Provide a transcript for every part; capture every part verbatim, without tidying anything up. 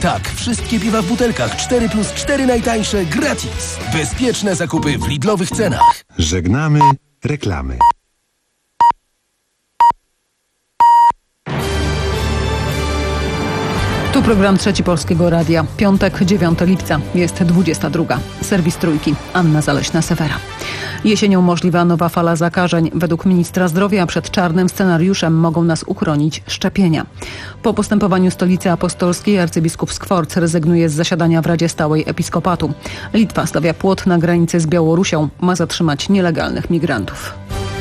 Tak, wszystkie piwa w butelkach cztery plus cztery najtańsze gratis. Bezpieczne zakupy w Lidlowych cenach. Żegnamy reklamy. Tu program Trzeci Polskiego Radia. Piątek, dziewiątego lipca. Jest dwudziesta druga. Serwis Trójki. Anna Zaleśna-Sewera. Jesienią możliwa nowa fala zakażeń. Według ministra zdrowia przed czarnym scenariuszem mogą nas uchronić szczepienia. Po postępowaniu Stolicy Apostolskiej arcybiskup Skworc rezygnuje z zasiadania w Radzie Stałej Episkopatu. Litwa stawia płot na granicy z Białorusią. Ma zatrzymać nielegalnych migrantów.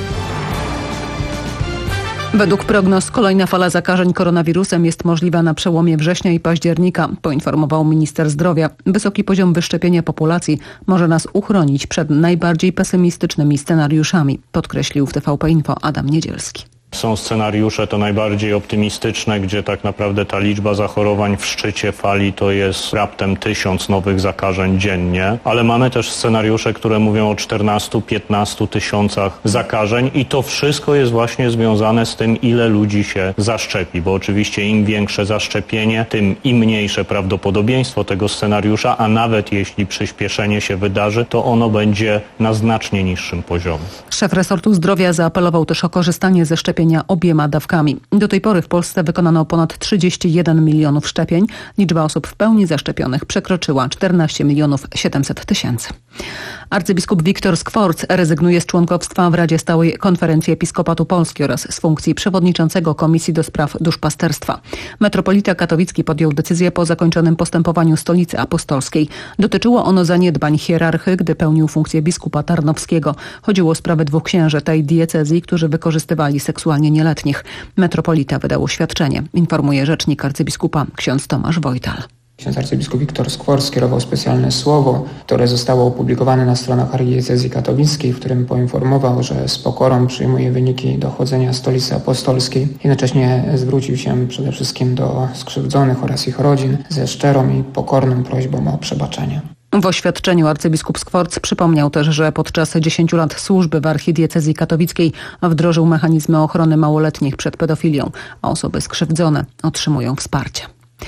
Według prognoz kolejna fala zakażeń koronawirusem jest możliwa na przełomie września i października, poinformował minister zdrowia. Wysoki poziom wyszczepienia populacji może nas uchronić przed najbardziej pesymistycznymi scenariuszami, podkreślił w T V P Info Adam Niedzielski. Są scenariusze to najbardziej optymistyczne, gdzie tak naprawdę ta liczba zachorowań w szczycie fali to jest raptem tysiąc nowych zakażeń dziennie, ale mamy też scenariusze, które mówią o czternastu piętnastu tysiącach zakażeń i to wszystko jest właśnie związane z tym, ile ludzi się zaszczepi, bo oczywiście im większe zaszczepienie, tym i mniejsze prawdopodobieństwo tego scenariusza, a nawet jeśli przyspieszenie się wydarzy, to ono będzie na znacznie niższym poziomie. Szef resortu zdrowia zaapelował też o korzystanie ze szczepień obiema dawkami. Do tej pory w Polsce wykonano ponad trzydzieści jeden milionów szczepień. Liczba osób w pełni zaszczepionych przekroczyła czternaście milionów siedemset tysięcy. Arcybiskup Wiktor Skworc rezygnuje z członkostwa w Radzie Stałej Konferencji Episkopatu Polski oraz z funkcji przewodniczącego Komisji do Spraw Duszpasterstwa. Metropolita katowicki podjął decyzję po zakończonym postępowaniu Stolicy Apostolskiej. Dotyczyło ono zaniedbań hierarchy, gdy pełnił funkcję biskupa tarnowskiego. Chodziło o sprawę dwóch księży tej diecezji, którzy wykorzystywali seksualnie nieletnich. Metropolita wydał oświadczenie, informuje rzecznik arcybiskupa ksiądz Tomasz Wojtal. Ksiądz arcybiskup Wiktor Skworc skierował specjalne słowo, które zostało opublikowane na stronach archidiecezji katowickiej, w którym poinformował, że z pokorą przyjmuje wyniki dochodzenia Stolicy Apostolskiej. Jednocześnie zwrócił się przede wszystkim do skrzywdzonych oraz ich rodzin ze szczerą i pokorną prośbą o przebaczenie. W oświadczeniu arcybiskup Skworc przypomniał też, że podczas dziesięciu lat służby w archidiecezji katowickiej wdrożył mechanizmy ochrony małoletnich przed pedofilią, a osoby skrzywdzone otrzymują wsparcie.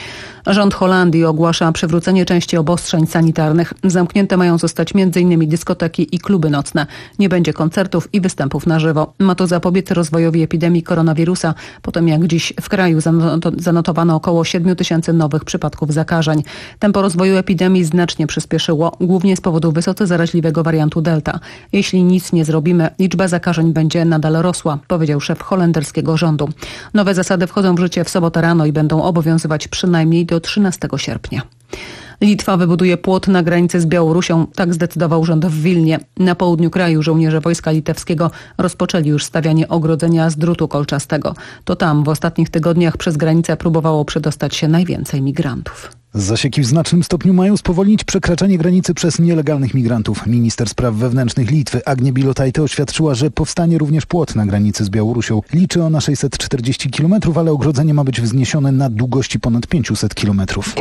Rząd Holandii ogłasza przywrócenie części obostrzeń sanitarnych. Zamknięte mają zostać między innymi dyskoteki i kluby nocne. Nie będzie koncertów i występów na żywo. Ma to zapobiec rozwojowi epidemii koronawirusa, po tym jak dziś w kraju zanotowano około siedmiu tysięcy nowych przypadków zakażeń. Tempo rozwoju epidemii znacznie przyspieszyło, głównie z powodu wysoce zaraźliwego wariantu Delta. Jeśli nic nie zrobimy, liczba zakażeń będzie nadal rosła, powiedział szef holenderskiego rządu. Nowe zasady wchodzą w życie w sobotę rano i będą obowiązywać przynajmniej do trzynastego sierpnia. Litwa wybuduje płot na granicy z Białorusią, tak zdecydował rząd w Wilnie. Na południu kraju żołnierze wojska litewskiego rozpoczęli już stawianie ogrodzenia z drutu kolczastego. To tam w ostatnich tygodniach przez granicę próbowało przedostać się najwięcej migrantów. Zasieki w znacznym stopniu mają spowolnić przekraczanie granicy przez nielegalnych migrantów. Minister spraw wewnętrznych Litwy Agnė Bilotaitė oświadczyła, że powstanie również płot na granicy z Białorusią. Liczy ona sześćset czterdzieści kilometrów, ale ogrodzenie ma być wzniesione na długości ponad pięćset kilometrów.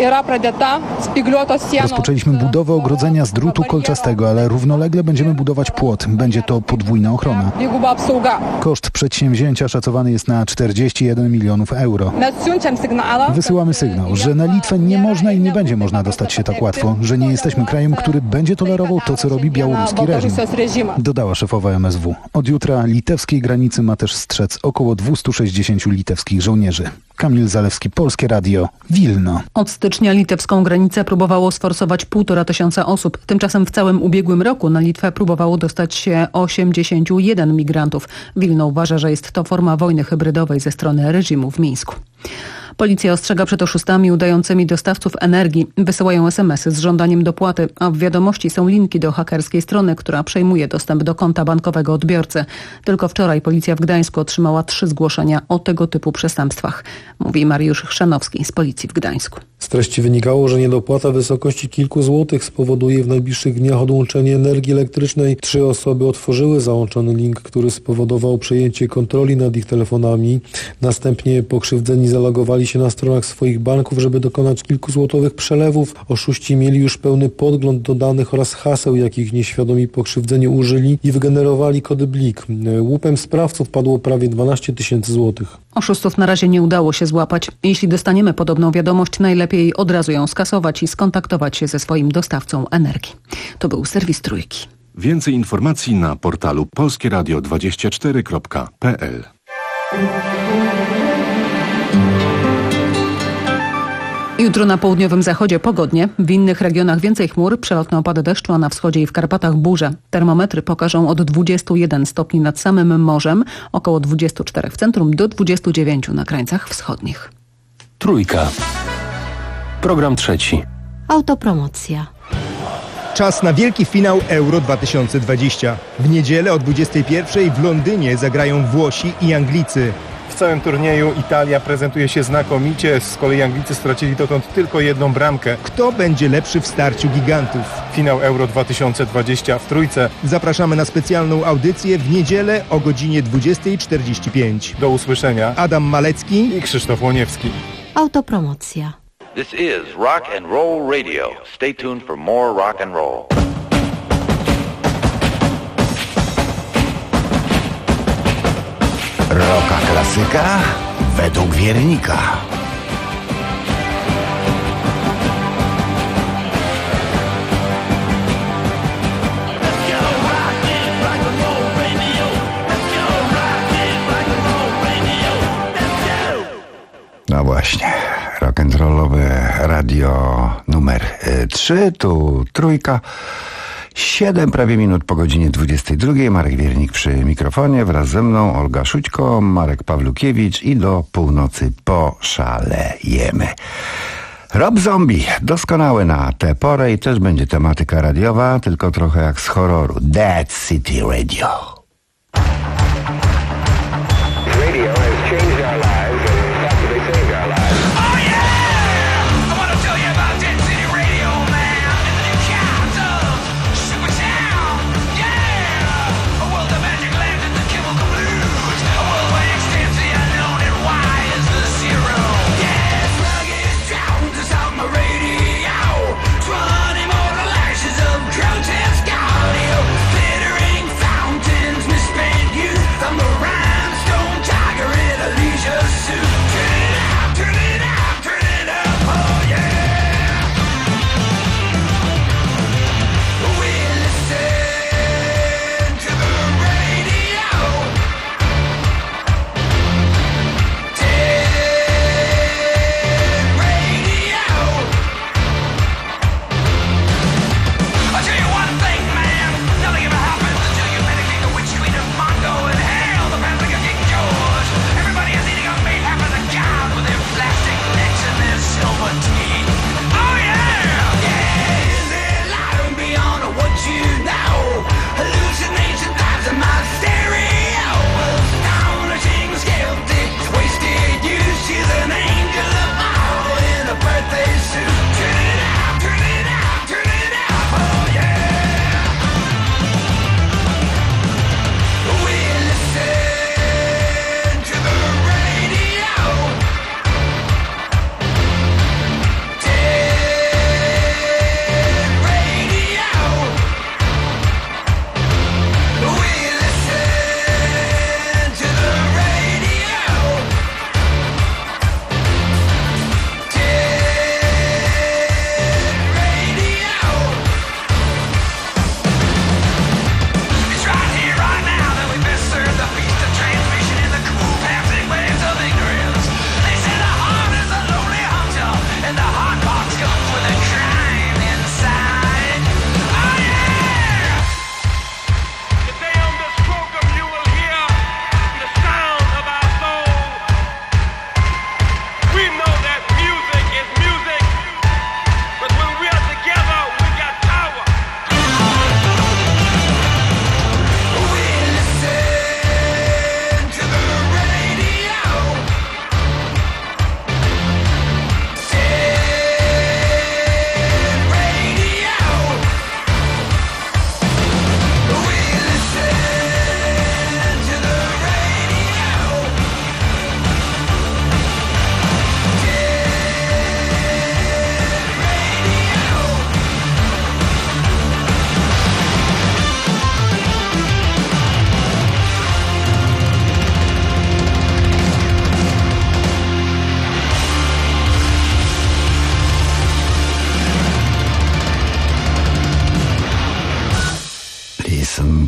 Rozpoczęliśmy budowę ogrodzenia z drutu kolczastego, ale równolegle będziemy budować płot. Będzie to podwójna ochrona. Koszt przedsięwzięcia szacowany jest na czterdzieści jeden milionów euro. Wysyłamy sygnał, że na Litwę nie można i nie będzie można dostać się tak łatwo, że nie jesteśmy krajem, który będzie tolerował to, co robi białoruski reżim, dodała szefowa M S W. Od jutra litewskiej granicy ma też strzec około dwieście sześćdziesiąt litewskich żołnierzy. Kamil Zalewski, Polskie Radio, Wilno. Od stycznia litewską granicę próbowało sforsować półtora tysiąca osób. Tymczasem w całym ubiegłym roku na Litwę próbowało dostać się osiemdziesiąt jeden migrantów. Wilno uważa, że jest to forma wojny hybrydowej ze strony reżimu w Mińsku. Policja ostrzega przed oszustami udającymi dostawców energii. Wysyłają es em esy z żądaniem dopłaty, a w wiadomości są linki do hakerskiej strony, która przejmuje dostęp do konta bankowego odbiorcy. Tylko wczoraj policja w Gdańsku otrzymała trzy zgłoszenia o tego typu przestępstwach, mówi Mariusz Chrzanowski z Policji w Gdańsku. Z treści wynikało, że niedopłata w wysokości kilku złotych spowoduje w najbliższych dniach odłączenie energii elektrycznej. Trzy osoby otworzyły załączony link, który spowodował przejęcie kontroli nad ich telefonami. Następnie pokrzywdzeni zalogowali rejestrowali się na stronach swoich banków, żeby dokonać kilkuzłotowych przelewów. Oszuści mieli już pełny podgląd do danych oraz haseł, jakich nieświadomi pokrzywdzeni użyli i wygenerowali kody blik. Łupem sprawców padło prawie dwanaście tysięcy złotych. Oszustów na razie nie udało się złapać. Jeśli dostaniemy podobną wiadomość, najlepiej od razu ją skasować i skontaktować się ze swoim dostawcą energii. To był serwis Trójki. Więcej informacji na portalu polskie radio dwadzieścia cztery kropka p l. Jutro na południowym zachodzie pogodnie, w innych regionach więcej chmur, przelotne opady deszczu, a na wschodzie i w Karpatach burze. Termometry pokażą od dwudziestu jeden stopni nad samym morzem, około dwudziestu czterech w centrum do dwudziestu dziewięciu na krańcach wschodnich. Trójka. Program trzeci. Autopromocja. Czas na wielki finał Euro dwa tysiące dwadzieścia. W niedzielę o dwudziestej pierwszej w Londynie zagrają Włosi i Anglicy. W całym turnieju Italia prezentuje się znakomicie, z kolei Anglicy stracili dotąd tylko jedną bramkę. Kto będzie lepszy w starciu gigantów? Finał Euro dwa tysiące dwadzieścia w Trójce. Zapraszamy na specjalną audycję w niedzielę o godzinie dwudziestej czterdzieści pięć. Do usłyszenia. Adam Malecki i Krzysztof Łoniewski. Autopromocja. This is Rock and Roll Radio. Stay tuned for more rock and roll. Rocka klasyka według wiernika. No właśnie, rock'n'rollowe radio numer trzy, tu Trójka. Siedem prawie minut po godzinie dwudziestej drugiej. Marek Wiernik przy mikrofonie, wraz ze mną Olga Szućko, Marek Pawlukiewicz i do północy poszalejemy. Rob Zombie, doskonały na tę porę i też będzie tematyka radiowa, tylko trochę jak z horroru. Dead City Radio. Radio has changed our lives and possibly saved our lives. Oh yeah! I want to tell you about Dead City Radio, man. And the new cats of Supertown. Yeah! A world of magic land and the chemical blues. A world where extends the unknown and why is the zero. Yeah, sluggish sounds is on my radio. Twenty mortal ashes of grotesque audio. Glittering fountains.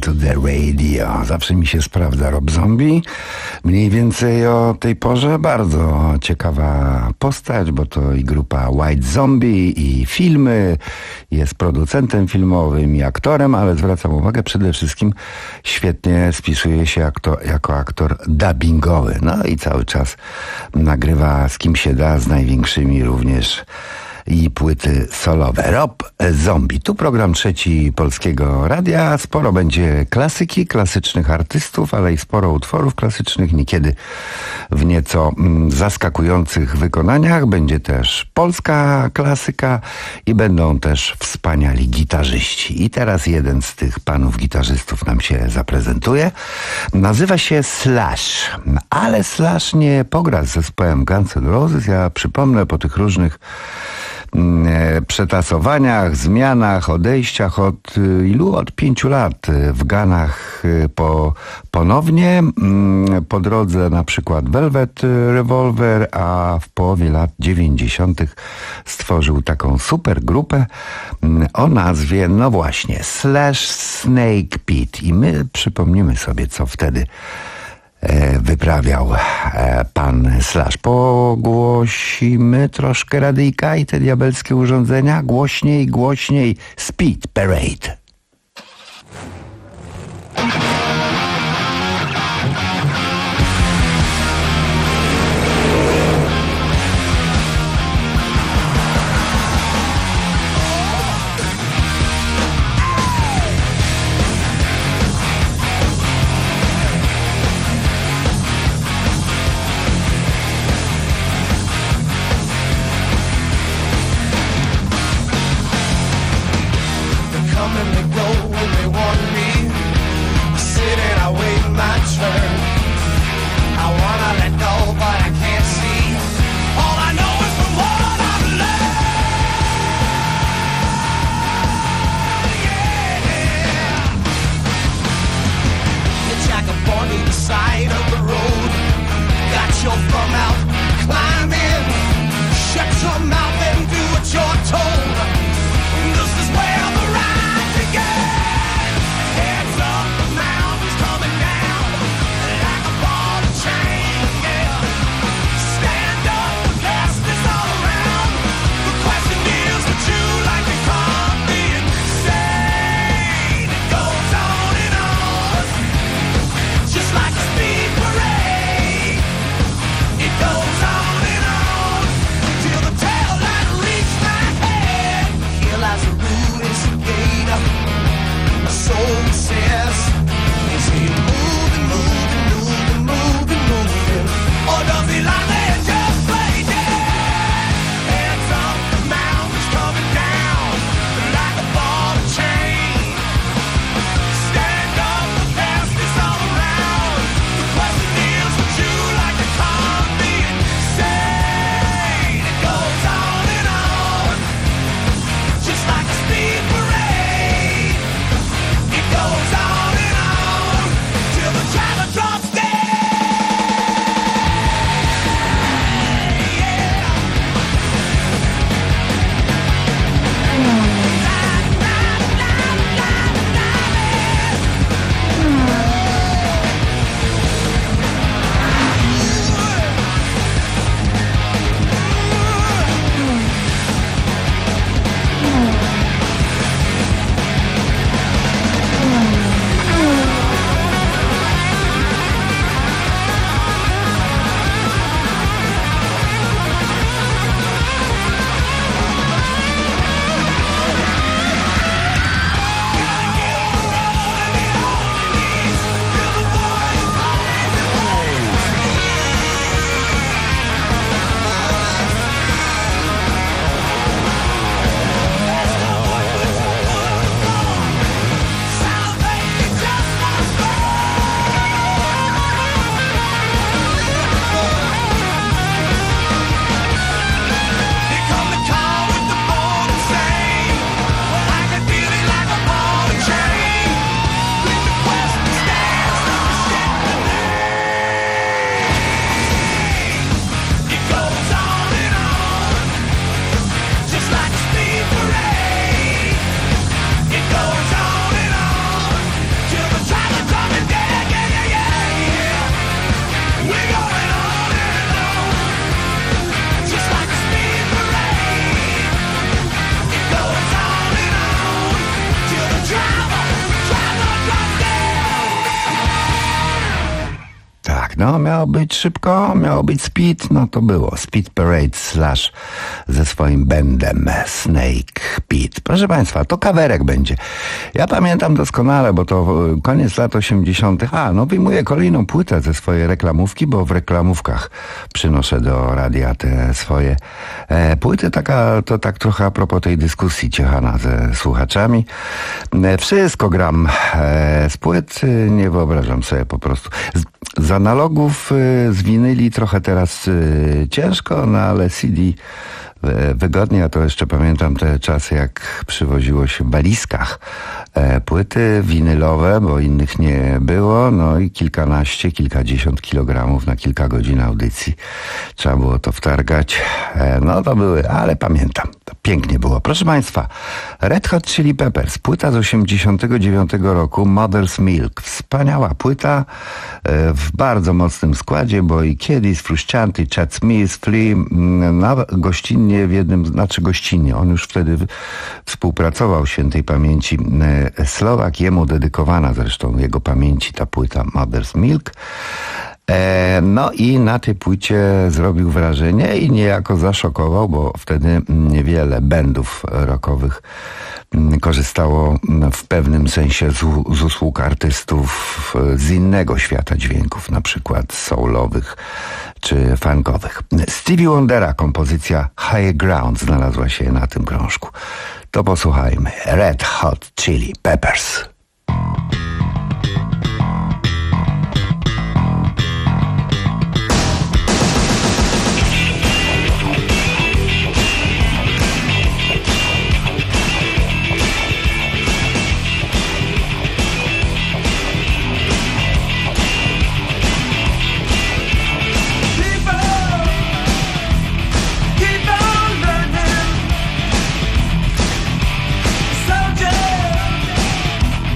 to the radio. Zawsze mi się sprawdza Rob Zombie. Mniej więcej o tej porze. Bardzo ciekawa postać, bo to i grupa White Zombie, i filmy. Jest producentem filmowym i aktorem, ale zwracam uwagę, przede wszystkim świetnie spisuje się aktor, jako aktor dubbingowy. No i cały czas nagrywa z kim się da, z największymi również, i płyty solowe. Rob Zombie. Tu program trzeci Polskiego Radia. Sporo będzie klasyki, klasycznych artystów, ale i sporo utworów klasycznych, niekiedy w nieco mm, zaskakujących wykonaniach. Będzie też polska klasyka i będą też wspaniali gitarzyści. I teraz jeden z tych panów gitarzystów nam się zaprezentuje. Nazywa się Slash, ale Slash nie pogra z zespołem Guns N' Roses. Ja przypomnę po tych różnych przetasowaniach, zmianach, odejściach od ilu? Od pięciu lat w Ganach po, ponownie. Po drodze na przykład Velvet Revolver, a w połowie lat dziewięćdziesiątych stworzył taką super grupę o nazwie, no właśnie, Slash Snake Pit. I my przypomnimy sobie, co wtedy wyprawiał pan Slash. Pogłosimy troszkę radyjka i te diabelskie urządzenia. Głośniej, głośniej. Speed Parade. Coming tak. No, miało być szybko, miało być speed, no to było. Speed Parade Slash ze swoim bandem Snake Pit. Proszę Państwa, to kawerek będzie. Ja pamiętam doskonale, bo to koniec lat osiemdziesiątych. A, no wyjmuję kolejną płytę ze swojej reklamówki, bo w reklamówkach przynoszę do radia te swoje e, płyty. Taka, to tak trochę a propos tej dyskusji ciechana ze słuchaczami. E, wszystko gram e, z płyt, e, nie wyobrażam sobie po prostu. Z, z analogów, e, z winyli trochę teraz e, ciężko, no ale C D wygodnie. Ja to jeszcze pamiętam te czasy, jak przywoziło się w walizkach e, płyty winylowe, bo innych nie było, no i kilkanaście, kilkadziesiąt kilogramów na kilka godzin audycji. Trzeba było to wtargać. E, no to były, ale pamiętam. To pięknie było. Proszę Państwa, Red Hot Chili Peppers, płyta z osiemdziesiątego dziewiątego roku, Mother's Milk. Wspaniała płyta e, w bardzo mocnym składzie, bo i Kiedis, Frusciante, Chad Smith, Flea, na gościnnie w jednym, znaczy gościnnie, on już wtedy współpracował świętej pamięci Słowak, jemu dedykowana zresztą jego pamięci ta płyta Mother's Milk. E, no i na tej płycie zrobił wrażenie i niejako zaszokował, bo wtedy niewiele bandów rockowych korzystało w pewnym sensie z, z usług artystów z innego świata dźwięków, na przykład soulowych czy funkowych. Stevie Wondera kompozycja High Ground znalazła się na tym krążku. To posłuchajmy. Red Hot Chili Peppers. Soldier,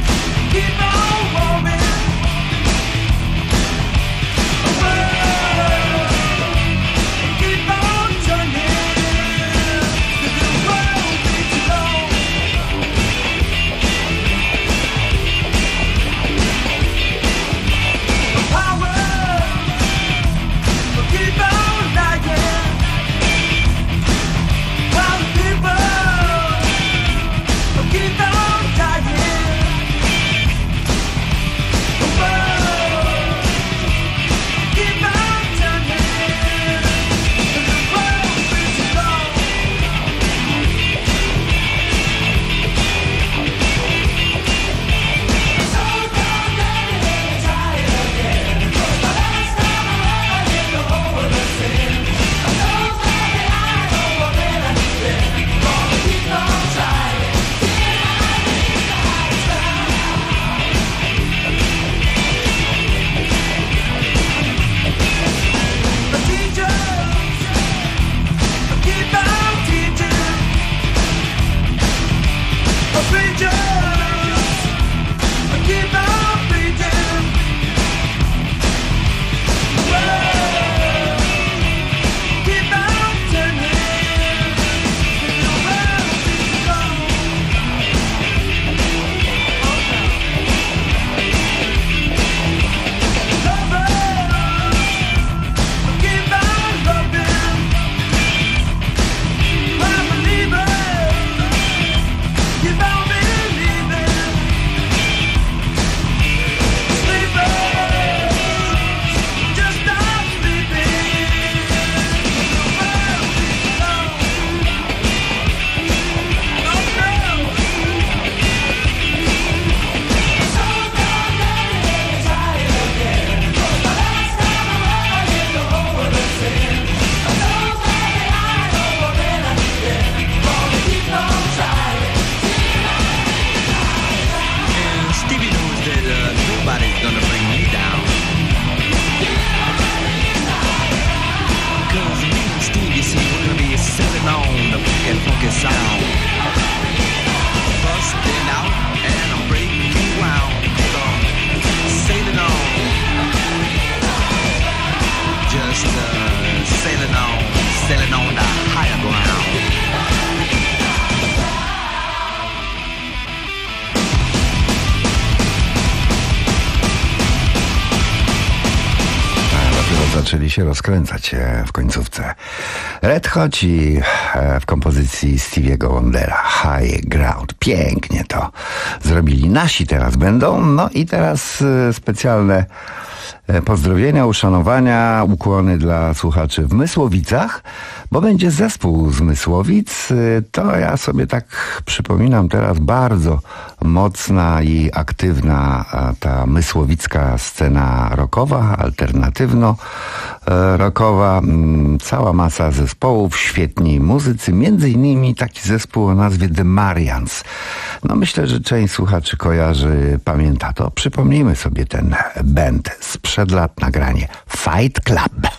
zaczęli się rozkręcać w końcówce. Red Hot i w kompozycji Stevie'ego Wondera High Ground. Pięknie to zrobili. Nasi teraz będą. No i teraz specjalne pozdrowienia, uszanowania, ukłony dla słuchaczy w Mysłowicach, bo będzie zespół z Mysłowic. To ja sobie tak przypominam teraz bardzo mocna i aktywna ta mysłowicka scena rockowa, alternatywno-rockowa. Cała masa zespołów, świetni muzycy, między innymi taki zespół o nazwie The Marians. No myślę, że część słuchaczy kojarzy, pamięta to. Przypomnijmy sobie ten band sprzed lat, nagranie Fight Club.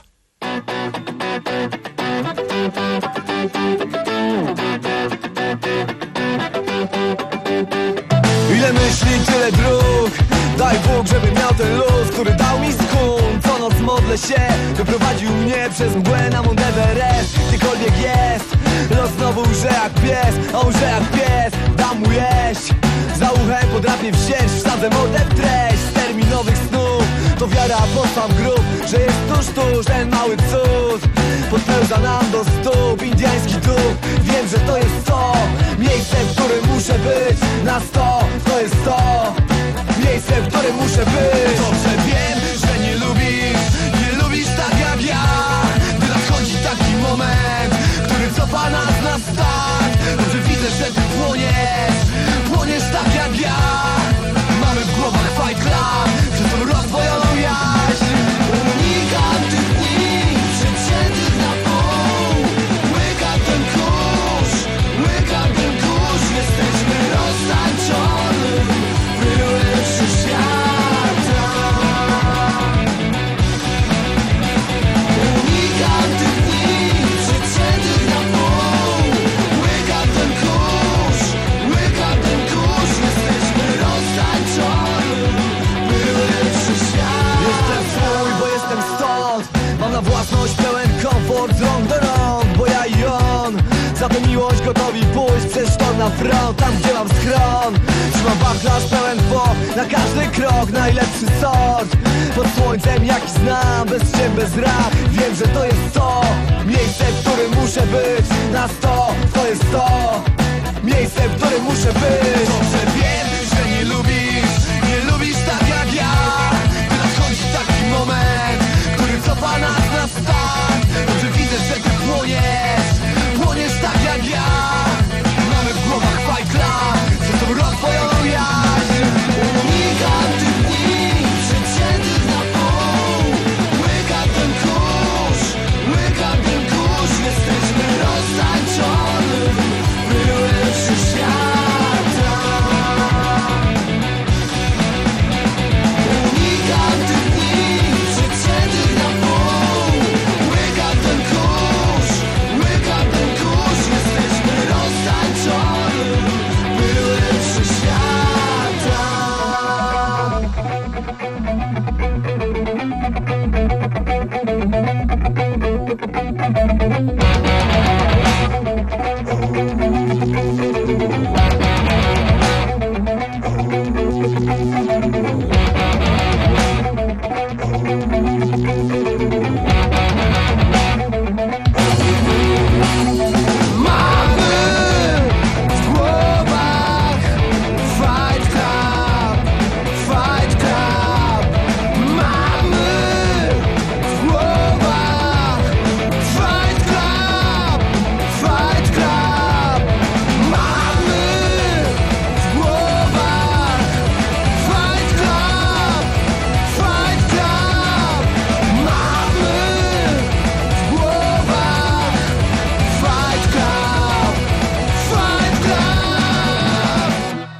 Ile myśli, tyle dróg. Daj Bóg, żebym miał ten luz, który dał mi skun. Co noc modlę się, wyprowadził mnie przez mgłę na Mount Everest. Gdziekolwiek jest, los znowu łże jak pies, a łże jak pies, dam mu jeść. Za uchem podrapię wsięć, wsadzę mordę w treść z terminowych snów. To wiara po sam grób, że jest tuż, tuż ten mały cud. Podpełza nam do stóp indiański duch. Wiem, że to jest to miejsce, w którym muszę być. Na sto, to jest to miejsce, w którym muszę być. Dobrze wiem, że nie lubisz, nie lubisz tak jak ja. Gdy nadchodzi taki moment, który cofa nas na start. Dobrze widzę, że ty płoniesz, płoniesz tak jak ja. Mamy w głowach Fight Club, przez tą rozwojoną jaźń. Unikam tych dni przeciętych na pół. Łykam ten kurz, łykam ten kurz. Jesteśmy roztańczony, byłem przy świata. Unikam tych dni przeciętych na pół. Łykam ten kurz, łykam ten kurz. Jesteśmy roztańczony, byłem przy świata. Jestem swój, bo jestem stąd. Mam na własność pełen komfort z rąk do rąk, bo ja i on za tę miłość gotowi pójść przez sztorm na front, tam gdzie mam schron. Trzymam wachlarz pełen dwóch, na każdy krok najlepszy sort. Pod słońcem jaki znam, bez cień, bez rach. Wiem, że to jest to miejsce, w którym muszę być. Na sto, to jest to miejsce, w którym muszę być. Dobrze wiem, że nie lubisz, nie lubisz tak jak ja. Gdy nadchodzi taki moment, który cofa nas na start. Dobrze widzę, że ty płoniesz, płoniesz tak jak ja. Mamy w głowach Fight Club, przez tą rozwojoną jaźń. Unikam tych dni przeciętych na pół. Łykam ten kurz, łykam ten kurz. Jesteśmy roztańczony, byłem przy świata. Unikam tych dni przeciętych na pół. Łykam ten kurz, łykam ten kurz. Jesteśmy roztańczony, byłem przy świata. Mamy w głowach Fight Club, Fight Club. Mamy w głowach Fight Club, Fight Club. Mamy w głowach Fight Club, Fight Club. Mamy w głowach Fight Club, Fight Club.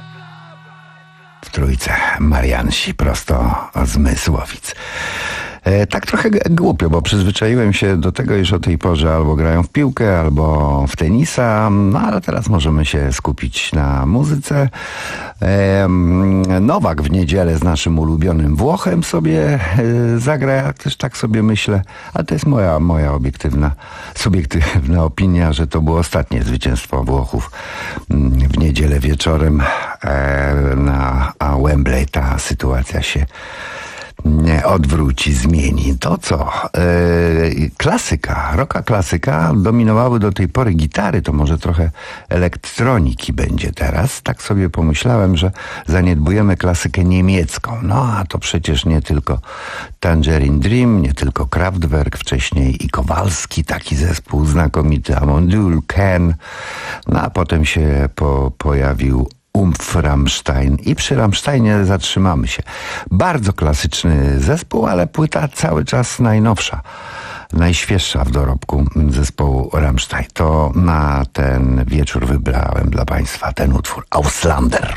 W trójce Mariansi prosto z Mysłowic. E, tak trochę g- głupio, bo przyzwyczaiłem się do tego, iż o tej porze albo grają w piłkę, albo w tenisa, no ale teraz możemy się skupić na muzyce. E, Nowak w niedzielę z naszym ulubionym Włochem sobie e, zagra, ja też tak sobie myślę, ale to jest moja, moja obiektywna, subiektywna opinia, że to było ostatnie zwycięstwo Włochów mm, w niedzielę wieczorem e, na a Wembley. Ta sytuacja się nie odwróci, zmieni. To co? Yy, klasyka, rocka klasyka. Dominowały do tej pory gitary, to może trochę elektroniki będzie teraz. Tak sobie pomyślałem, że zaniedbujemy klasykę niemiecką. No a to przecież nie tylko Tangerine Dream, nie tylko Kraftwerk, wcześniej i Kowalski, taki zespół znakomity, Amondyl, Ken. No a potem się po, pojawił Umf Rammstein i przy Rammsteinie zatrzymamy się. Bardzo klasyczny zespół, ale płyta cały czas najnowsza, najświeższa w dorobku zespołu Rammstein. To na ten wieczór wybrałem dla Państwa ten utwór Auslander.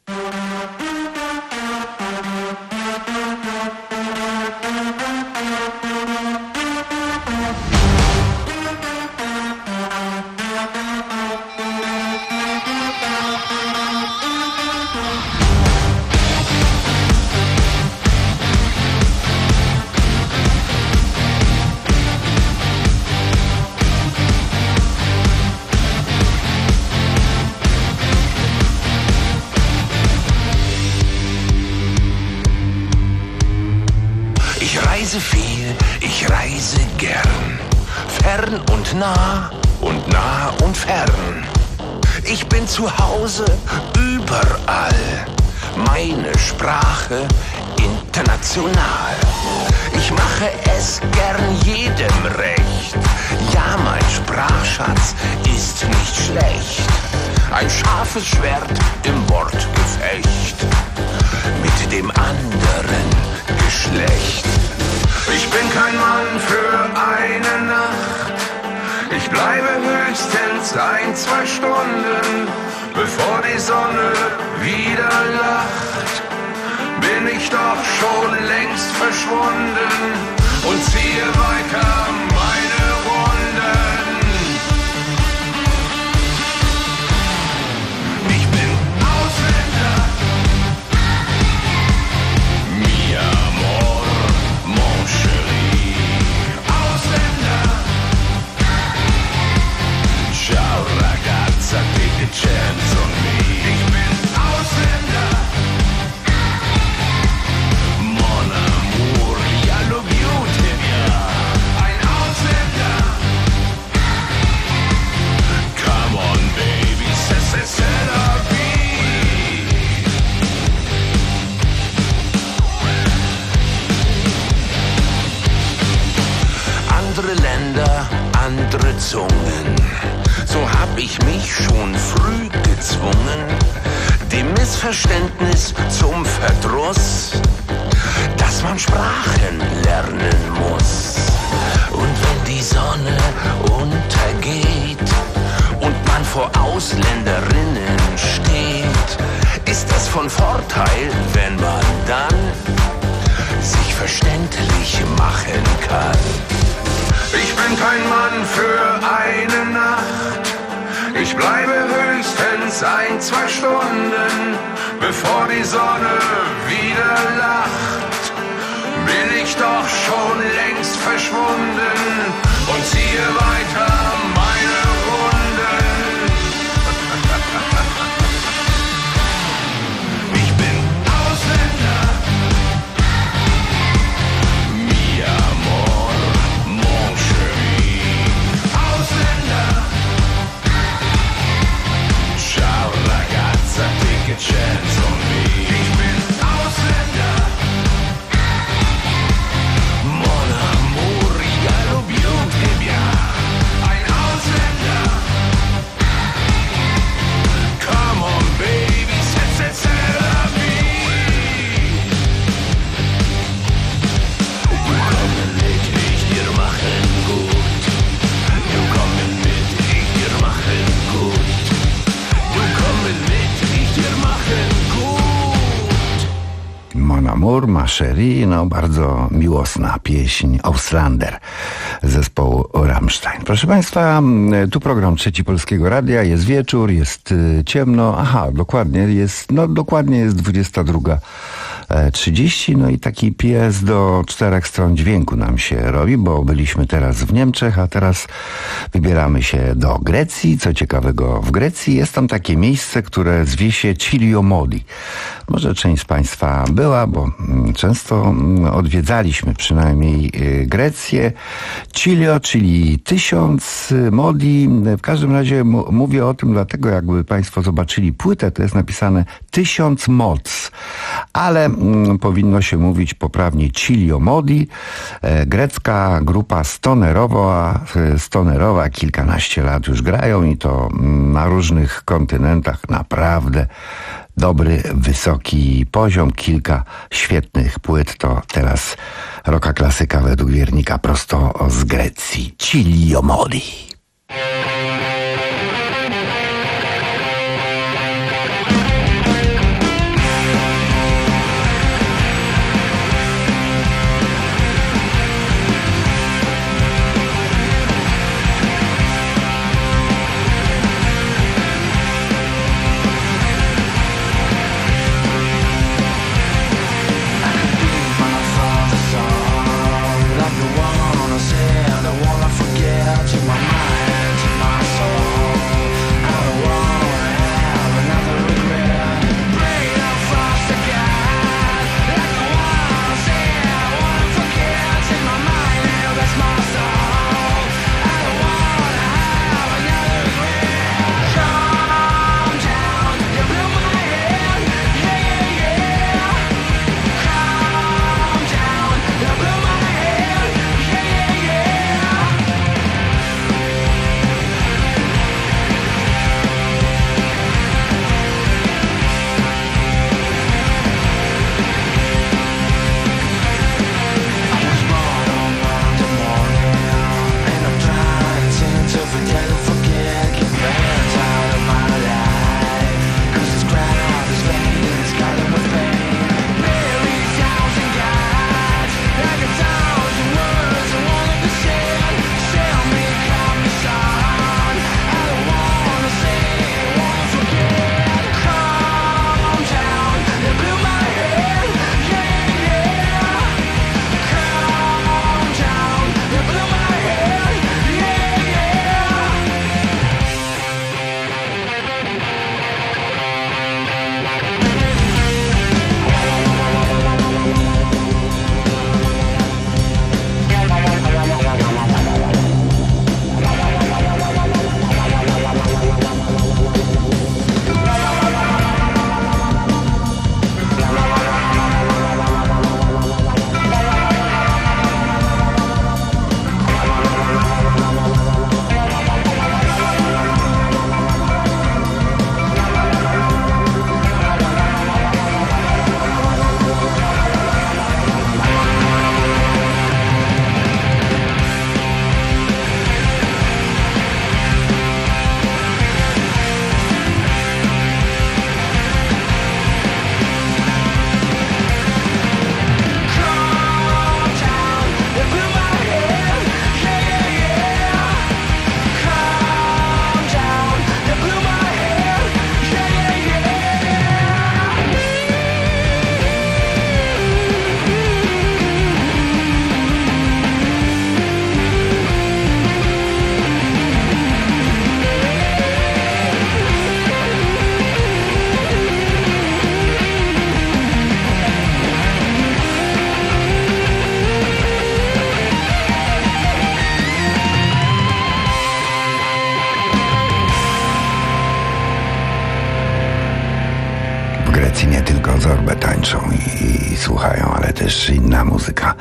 Nah und nah und fern. Ich bin zu Hause überall. Meine Sprache international. Ich mache es gern jedem recht. Ja, mein Sprachschatz ist nicht schlecht. Ein scharfes Schwert im Wortgefecht mit dem anderen Geschlecht. Ich bin kein Mann für eine Nacht. Ich bleibe höchstens ein, zwei Stunden, bevor die Sonne wieder lacht. Bin ich doch schon längst verschwunden und ziehe weiter meine Runden. Ich bin Ausländer. Mi amor, mon chéri. Ausländer. Ciao ragazza, take a chance on me. Ich bin Ausländer. Mon amour, I love you, Tibia. Ein Ausländer. Come on, baby, c'est c'est c'est la vie. Andere Länder, andere Zungen. So hab ich mich schon früh gezwungen, dem Missverständnis zum Verdruss, dass man Sprachen lernen muss. Und wenn die Sonne untergeht und man vor Ausländerinnen steht, ist es von Vorteil, wenn man dann sich verständlich machen kann. Ich bin kein Mann für eine Nacht. Ich bleibe höchstens ein, zwei Stunden, bevor die Sonne wieder lacht. Bin ich doch schon längst verschwunden und ziehe weiter meine Runden. Ich bin Ausländer. Mi amor, mon chéri. Ausländer. Ciao ragazza, take a chance on me. Ich bin Ausländer. Mon amour, I love you, Tibia. Ein Ausländer. Come on, baby, c'est c'est c'est la vie. Du kommen mit, ich dir machen gut. Du kommen mit, ich dir machen gut. Du kommen mit, ich dir machen gut. Mon amour, ma chérie, no bardzo miłosna pieśń Auslander zespołu Rammstein. Proszę Państwa, tu program Trzeci Polskiego Radia, jest wieczór, jest ciemno, aha, dokładnie jest, no dokładnie jest dwudziesta druga trzydzieści. No i taki pies do czterech stron dźwięku nam się robi, bo byliśmy teraz w Niemczech, a teraz wybieramy się do Grecji. Co ciekawego, w Grecji jest tam takie miejsce, które zwie się Chiliomodi. Może część z Państwa była, bo często odwiedzaliśmy przynajmniej Grecję. Chilio, czyli tysiąc, Modi. W każdym razie m- mówię o tym dlatego, jakby Państwo zobaczyli płytę, to jest napisane tysiąc moc, ale mm, powinno się mówić poprawnie Chiliomodi. E, grecka grupa stonerowa, stonerowa, kilkanaście lat już grają i to mm, na różnych kontynentach naprawdę dobry, wysoki poziom, kilka świetnych płyt. To teraz rocka klasyka według Wiernika prosto z Grecji. Chiliomodi. Nie tylko Zorbę tańczą i, i słuchają, ale też inna muzyka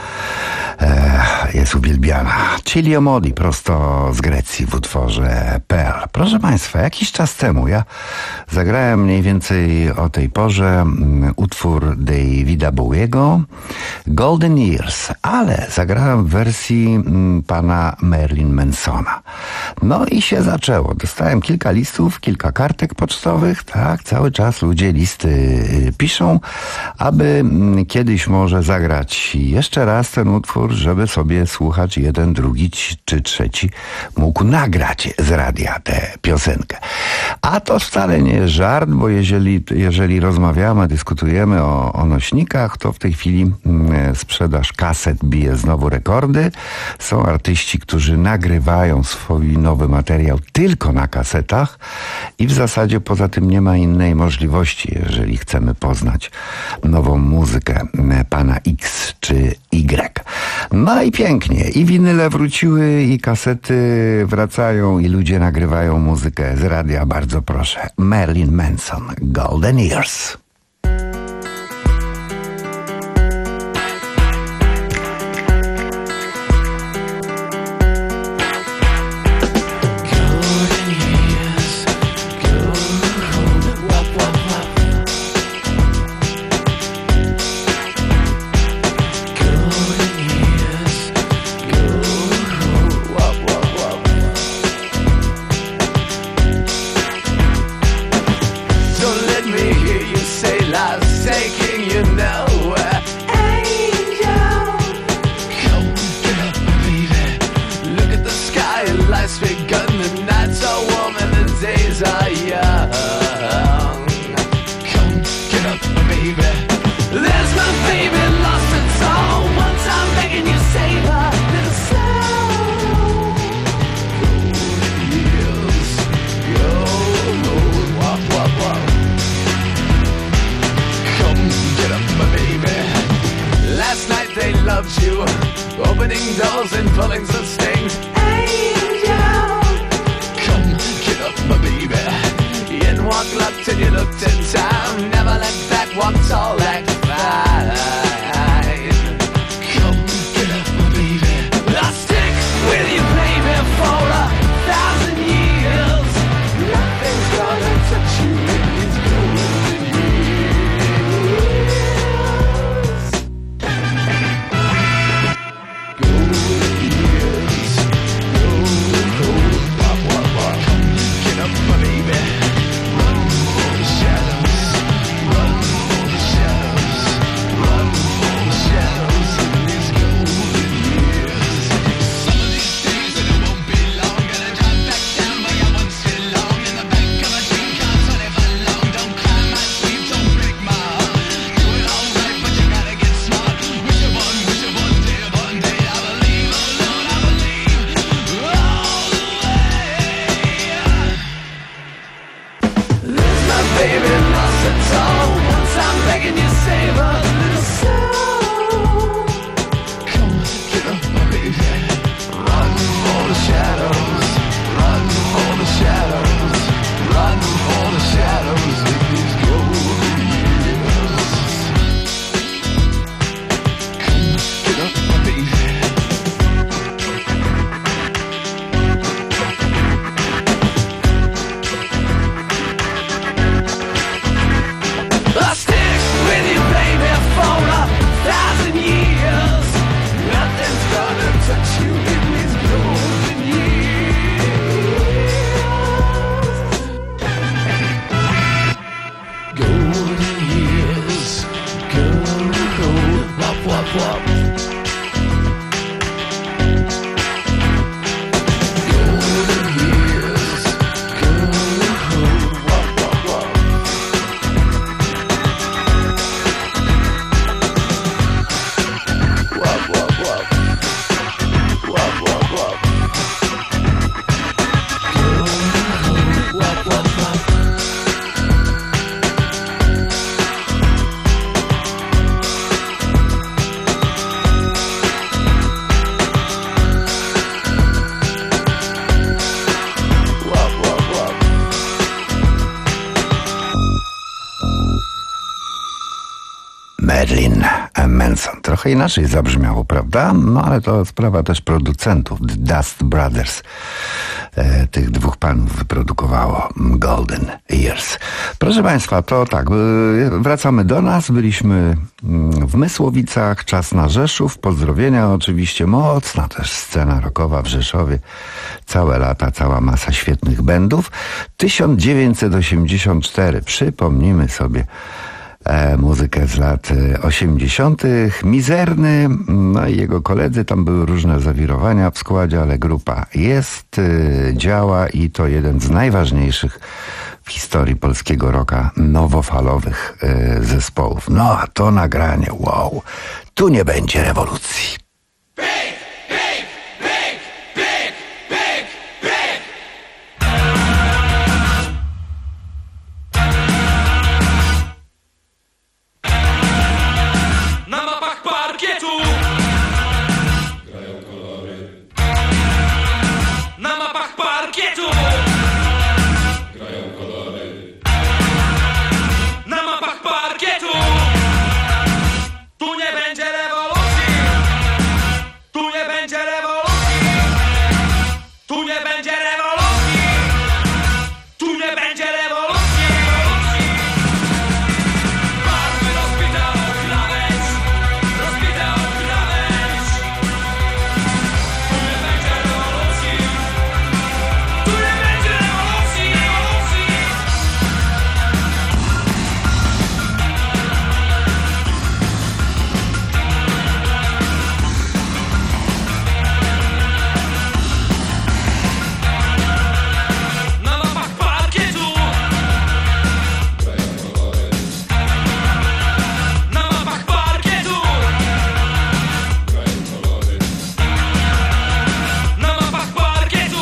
e, jest uwielbiana. Chiliomodi prosto z Grecji w utworze Pearl. Proszę Państwa, jakiś czas temu ja zagrałem mniej więcej o tej porze um, utwór Davida Bowiego Golden Years, ale zagrałem w wersji um, pana Marilyn Mansona. No i się zaczęło. Dostałem kilka listów, kilka kartek pocztowych, tak, cały czas ludzie listy piszą, aby kiedyś może zagrać jeszcze raz ten utwór, żeby sobie słuchacz jeden, drugi czy trzeci mógł nagrać z radia tę piosenkę. A to wcale nie jest żart, bo jeżeli, jeżeli rozmawiamy, dyskutujemy o, o nośnikach, to w tej chwili mm, sprzedaż kaset bije znowu rekordy. Są artyści, którzy nagrywają swój nowy materiał tylko na kasetach i w zasadzie poza tym nie ma innej możliwości, jeżeli chcemy poznać nową muzykę pana X czy Y. No i pięknie. I winyle wróciły, i kasety wracają, i ludzie nagrywają muzykę z radia. Bardzo proszę. Marilyn Manson, Golden Years. Marilyn Manson. Trochę inaczej zabrzmiało, prawda? No ale to sprawa też producentów. The Dust Brothers. E, tych dwóch panów wyprodukowało Golden Years. Proszę Państwa, to tak, wracamy do nas. Byliśmy w Mysłowicach, czas na Rzeszów. Pozdrowienia oczywiście, mocna też scena rockowa w Rzeszowie. Całe lata, cała masa świetnych bandów. tysiąc dziewięćset osiemdziesiąt cztery. Przypomnijmy sobie E, muzykę z lat osiemdziesiątych. Mizerny, no i jego koledzy, tam były różne zawirowania w składzie, ale grupa jest, y, działa i to jeden z najważniejszych w historii polskiego rocka nowofalowych y, zespołów. No a to nagranie, wow, tu nie będzie rewolucji. Na mapach parkietu grają kolory. Na mapach parkietu grają kolory. Na mapach parkietu tu nie będzie rewolucji. Tu nie będzie rewolucji. Tu nie będzie rewolucji. Tu nie będzie rewolucji. Barwy rozbite o krawędź. Rozbite o krawędź. Tu nie będzie rewolucji. Tu nie będzie rewolucji. Rewolucji. Na mapach parkietu grają kolory. Na mapach parkietu grają kolory. Na mapach parkietu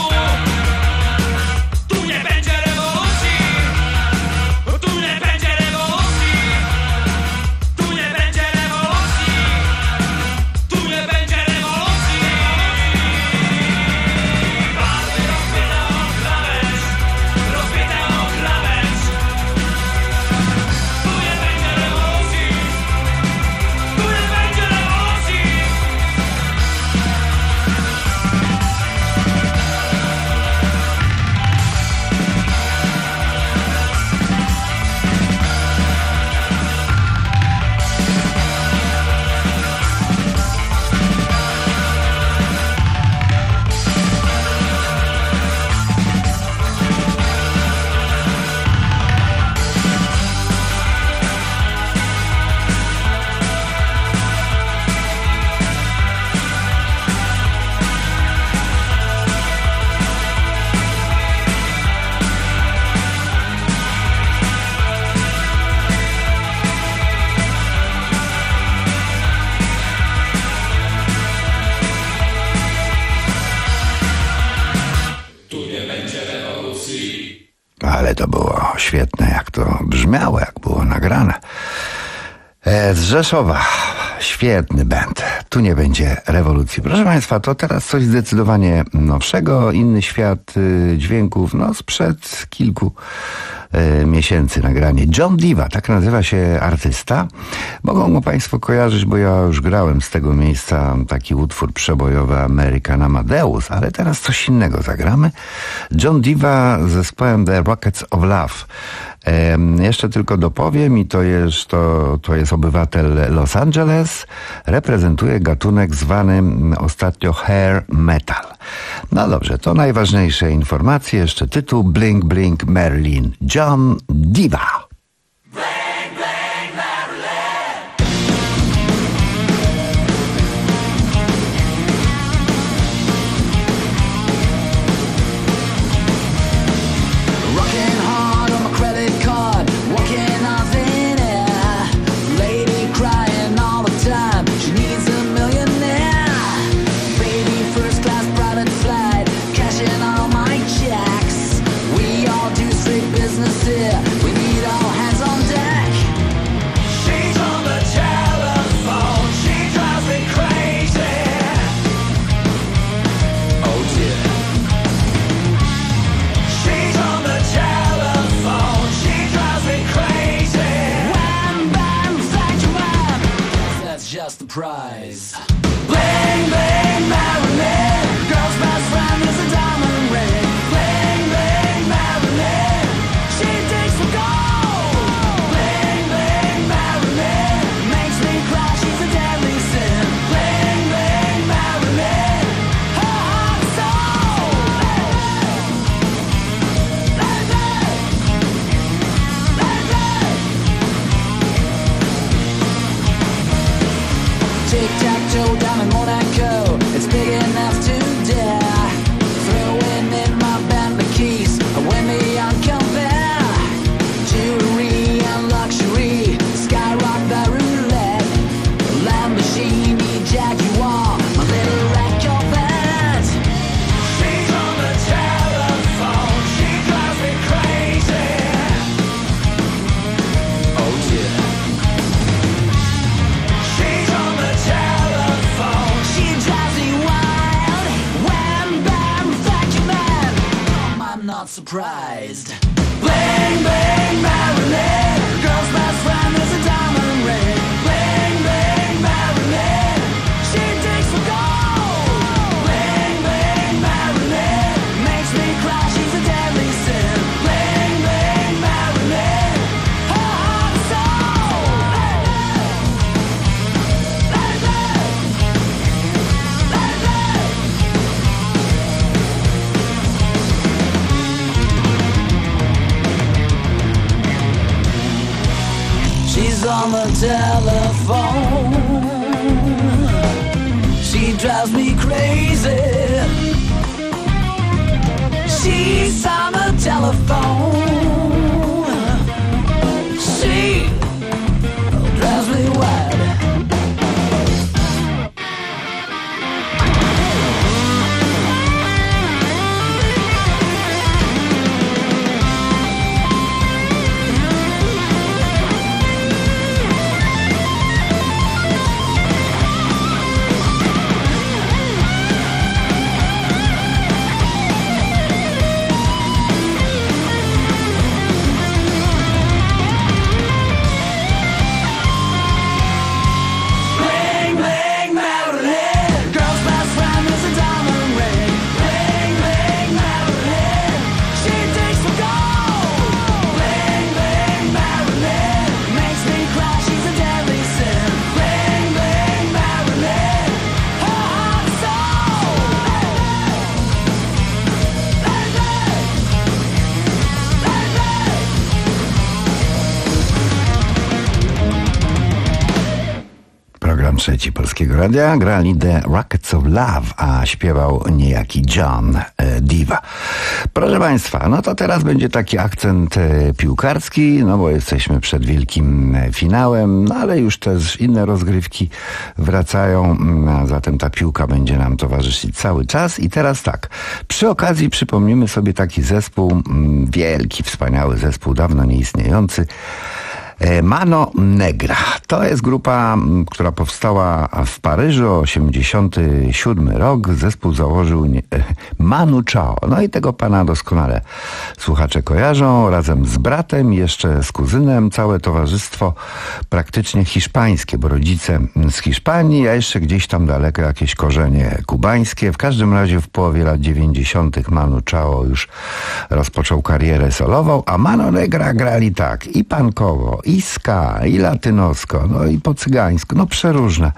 tu nie będzie rewolucji. Tu nie będzie rewolucji. Tu nie będzie rewolucji. Tu nie będzie rewolucji. Barwy rozbite o krawędź. Rozbite o krawędź. Tu nie będzie rewolucji. Tu nie będzie rewolucji. Tu nie będzie rewolucji. Ale to było świetne, jak to brzmiało, jak było nagrane. E, z Rzeszowa, świetny band. Tu nie będzie rewolucji. Proszę Państwa, to teraz coś zdecydowanie nowszego, inny świat y, dźwięków, no sprzed kilku y, miesięcy nagranie. John Diva, tak nazywa się artysta. Mogą go Państwo kojarzyć, bo ja już grałem z tego miejsca taki utwór przebojowy American Amadeus, ale teraz coś innego zagramy. John Diva z zespołem The Rockets of Love. Um, jeszcze tylko dopowiem, i to jest, to, to jest obywatel Los Angeles, reprezentuje gatunek zwany ostatnio hair metal. No dobrze, to najważniejsze informacje, jeszcze tytuł Blink Blink Marilyn, John Diva. Prize. Bling, bling, Marilyn. Girl's best friend is a diamond ring. Bling, bling, Marilyn. She digs for gold. Bling, bling, Marilyn. Makes me cry, she's a deadly sin. Bling, bling, Marilyn. Her heart and Tic-tac-toe down in Monaco. It's big enough to dare. Throwing in my band the keys. When me on compare. on the telephone. She drives me crazy. She's on the telephone. She drives me wild. Trzeci Polskiego Radia, grali The Rockets of Love, a śpiewał niejaki John e, Diva. Proszę Państwa, no to teraz będzie taki akcent e, piłkarski, no bo jesteśmy przed wielkim e, finałem, no ale już też inne rozgrywki wracają, a zatem ta piłka będzie nam towarzyszyć cały czas. I teraz tak, przy okazji przypomnimy sobie taki zespół, m, wielki, wspaniały zespół, dawno nieistniejący, Mano Negra. To jest grupa, która powstała w Paryżu, osiemdziesiąty siódmy rok. Zespół założył nie, Manu Chao. No i tego pana doskonale słuchacze kojarzą. Razem z bratem, jeszcze z kuzynem. Całe towarzystwo praktycznie hiszpańskie, bo rodzice z Hiszpanii, a jeszcze gdzieś tam daleko jakieś korzenie kubańskie. W każdym razie w połowie lat dziewięćdziesiątych Manu Chao już rozpoczął karierę solową, a Mano Negra grali tak i punkowo, i ska, i latynosko, no i po cygańsku, no przeróżne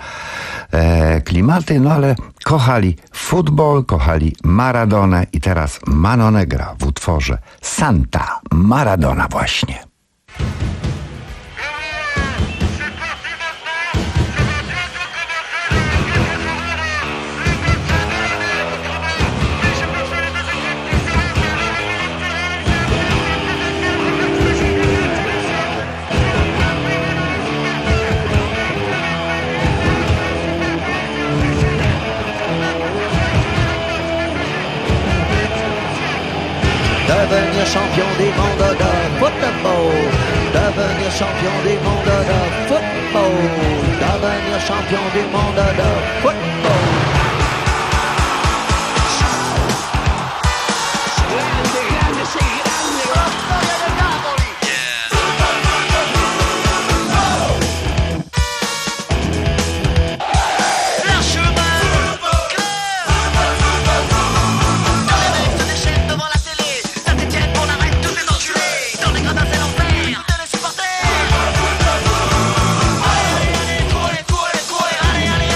e, klimaty, no ale kochali futbol, kochali Maradonę i teraz Mano Negra w utworze Santa Maradona właśnie. Devenir champion du monde de football. Devenir champion du monde de football. Devenir champion du monde de football. Grande, grande, sei grande. La storia del Napoli. Lascio le main. Dans les mecs des chaînes devant la télé. Saint-Etienne, on arrête tous les enculés. Dans les gradins, c'est l'enfer. De les supporters. Allez, allez, courez, courez, courez. Allez, allez.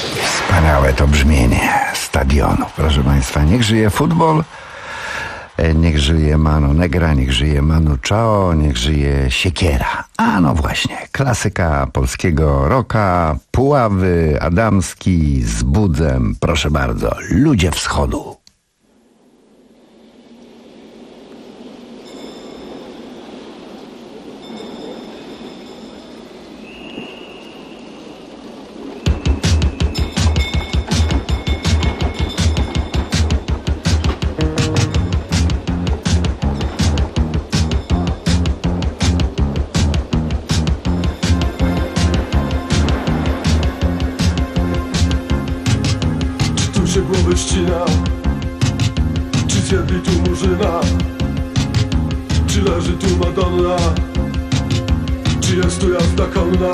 Wspaniałe to brzmienie stadionu. Proszę Państwa, niech żyje futbol, niech żyje Mano Negra, niech żyje Manu Chao, niech żyje Siekiera. A no właśnie, klasyka polskiego rocka, Puławy, Adamski z Budzem. Proszę bardzo, Ludzie Wschodu. Głowy ścina, czy cierpi tu murzyna, czy leży tu Madonna, czy jest tu jazda konna.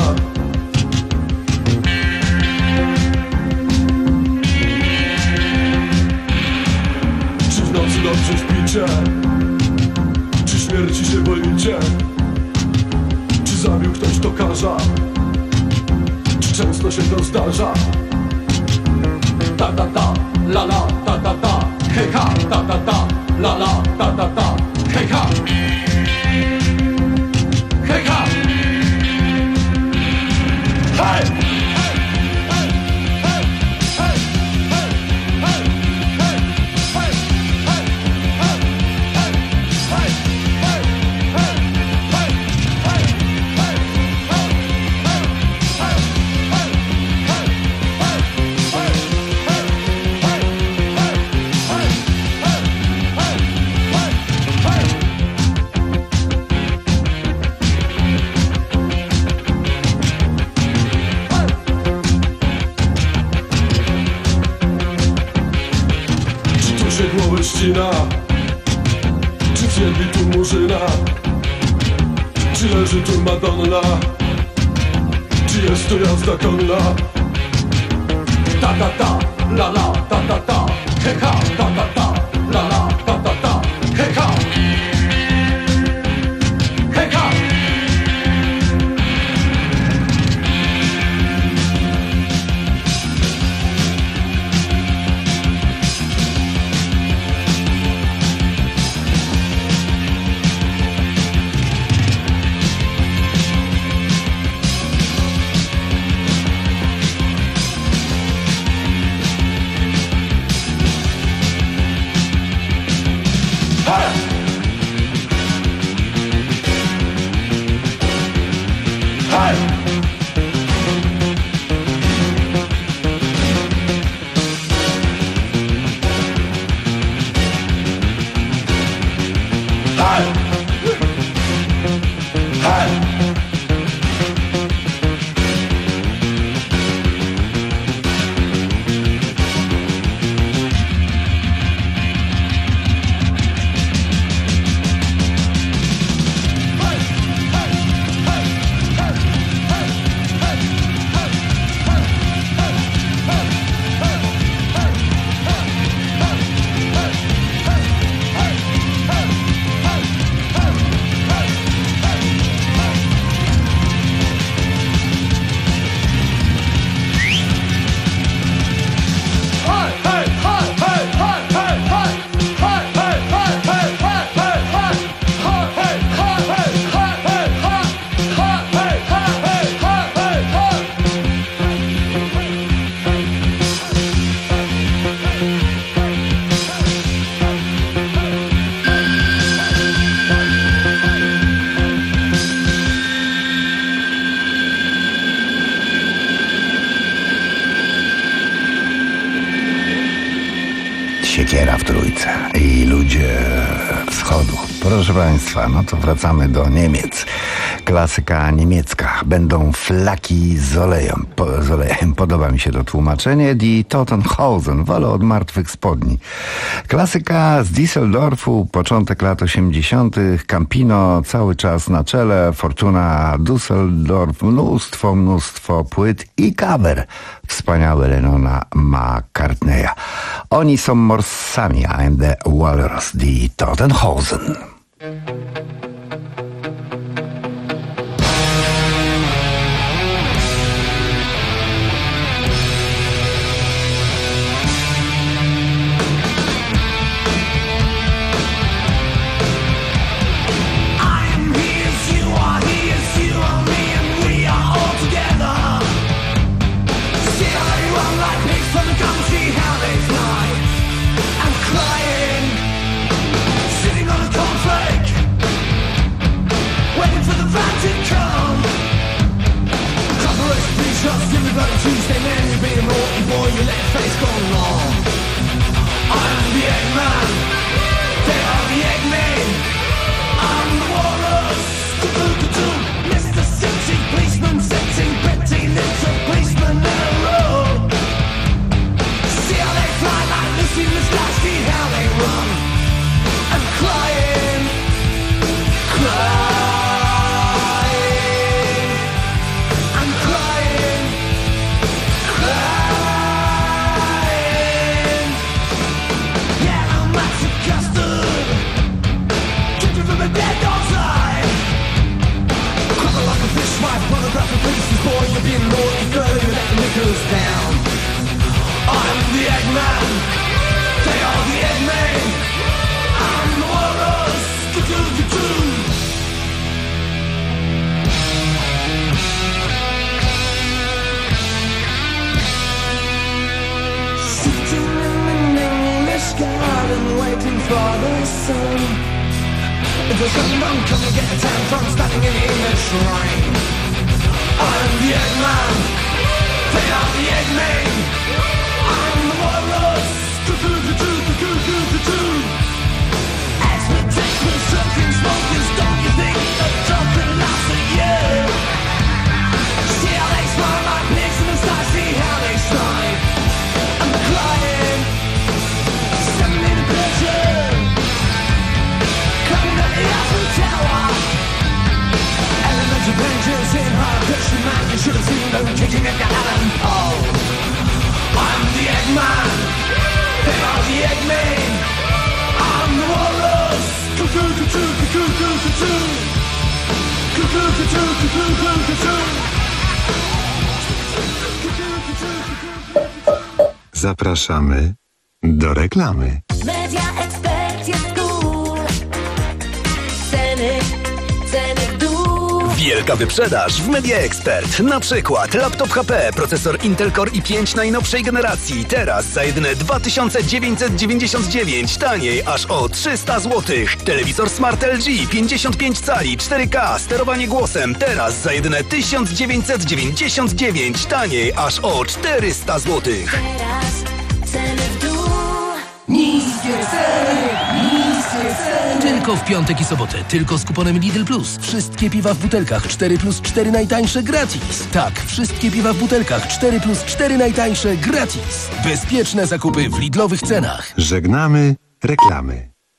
Czy w nocy dobrze śpicie, czy śmierci się boicie, czy zabił ktoś tokarza, czy często się to zdarza. Ta ta ta, la la, ta ta ta, hej ha, ta ta ta, la la, ta ta ta, hej ha, hej ha, hej! Ścina, czy cierpi tu murzyna, czy leży tu Madonna, czy jest tu jazda konna. Ta ta ta, la la, ta ta ta, hej ha, ta ta ta, la la, ta ta ta, hej ha, hej ha. Siekiera w Trójce i Ludzie Wschodu. Proszę Państwa, no to wracamy do Niemiec. Klasyka niemiecka. Będą flaki z olejem. Po, z olejem. Podoba mi się to tłumaczenie. Die Totenhausen. Wolę od martwych spodni. Klasyka z Düsseldorfu. Początek lat osiemdziesiątych. Campino cały czas na czele. Fortuna Düsseldorf. Mnóstwo, mnóstwo płyt i cover. Wspaniały Lennona McCartneya. Oni są morsami. I'm the Walrus. Die Totenhausen. come see how they fly. I'm crying, sitting on a cornflake, waiting for the van to come. Corporation police shots, give me bloody Tuesday, man, you've been a naughty boy, you let your face go long. I'm the Eggman, they are the Eggmen. I'm the walrus, do-do-do-do. Mister Sexy policeman, sexy pretty little policeman in a row. See how they fly like Lucy Lasky, how they run. I'm crying, crying. I'm crying, crying. Yeah, I'm lots of custard, drinking from a dead dog's eye. Crumble like a fish wife, pornographic princess boy, you're being naughty girl, you let the liquors down. I'm the Eggman, they are the Eggmen. I'm the walrus, do-do-do-do. Sitting in an English garden, waiting for the sun. If there's something wrong, come and get a tan from standing in the English rain. I'm the Eggman, they are the Eggmen. I'm the walrus, do-do-do-do-do-do-do-do. Expectation, sucking smokers, don't you think that jumping laughs at you? See how they smile like pigs in the sky, see how they slide. I'm crying, send me the picture, coming at the Eiffel Tower. Elemental vengeance in hard cushion, man, you should have seen them kicking at the Allen Poe. I'm the Eggman, they are the Eggmen. I'm the walrus, cuckoo-cuckoo-cuckoo-cuckoo-cuckoo. Cuckoo-cuckoo-cuckoo-cuckoo-cuckoo. Zapraszamy do reklamy. Media Expert jest cool. Ceny, ceny w dół. Wielka wyprzedaż w Media Expert. Na przykład laptop H P, procesor Intel Core i pięć najnowszej generacji. Teraz za jedyne dwa tysiące dziewięćset dziewięćdziesiąt dziewięć, taniej aż o trzysta złotych. Telewizor Smart L G pięćdziesiąt pięć cali, cztery K, sterowanie głosem. Teraz za jedyne tysiąc dziewięćset dziewięćdziesiąt dziewięć, taniej aż o czterysta złotych. Teraz ceny w dół. Niskie ceny, niskie ceny. Tylko w piątek i sobotę, tylko z kuponem Lidl Plus. Wszystkie piwa w butelkach cztery plus cztery najtańsze gratis. Tak, wszystkie piwa w butelkach cztery plus cztery najtańsze gratis. Bezpieczne zakupy w Lidlowych cenach. Żegnamy reklamy.